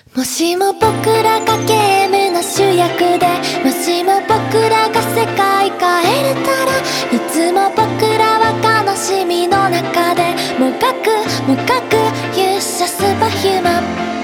もしも僕らがゲームの主役で、もしも僕らが世界変えれたら、いつも僕らは悲しみの中でもがくもがく勇者スーパーヒューマン。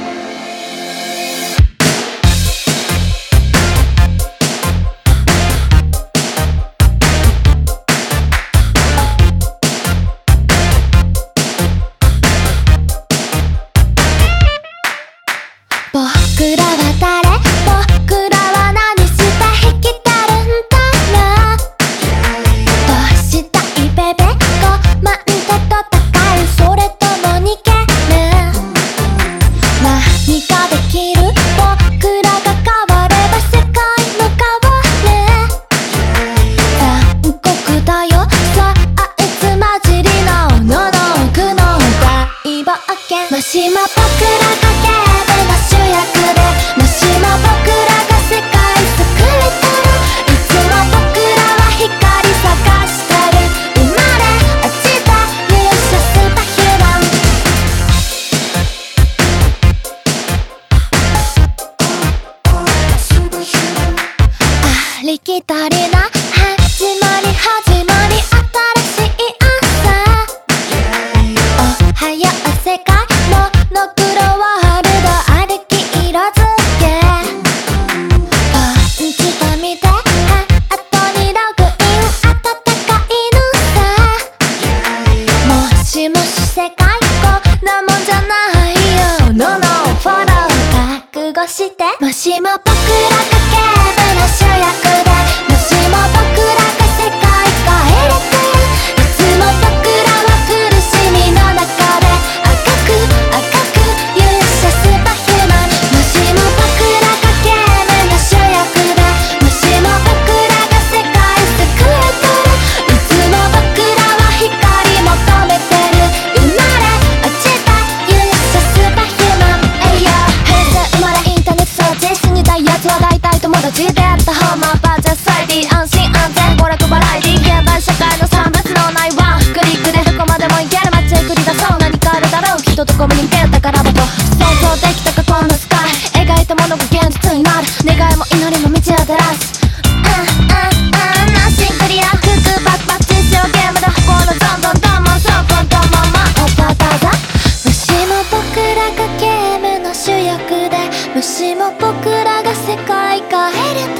僕らは誰？僕らは何して生きてるんだろう？どうしたいベベ？5万と戦う？それとも逃げる？何ができる？僕らが変われば世界も変わる。残酷だよ、さあいつ混じりのおののくの大冒険。もしも僕らがゲームの主役で、もしも僕らが世界救えたら、いつも僕らは光探してる。生まれ落ちた勇者スーパーヒューマン。ありきたりな始まり新しい朝。おはよう世界モノクロワールド歩き色づけ。パンチと見てハートにログイン、温かいのさ。もしもし世界こんなもんじゃないよ。No no フォロー覚悟して。もしも僕らがゲームの主役で、もしも僕らが世界変えれたら、いつも僕らは苦しみの中で赤く勇者スーパーヒューマン。もしも僕らがゲームの主役で、もしも僕らが世界救えたら、いつも僕らは光求めてる。生まれ落ちた勇者スーパーヒューマン。平成生まれインターネット掃除死にたいやつは大体友達であった方もバーチャルサイディ、安心安全娯楽バラエティ、現代社会の産物のないワンクリックでどこまでも行ける街へ繰り出そう。何かあるだろう、人とコミュニケーターからバト。想像できた過去のスカイ、描いたものが現実になる。願いも祈りも道を照らす。ナッシンクリアクックバックバッチしようゲームでこのどんどんどんもんそこんどんもんもんおたただ。もしも僕らがゲームの主役で、もしも僕らが世界変えれた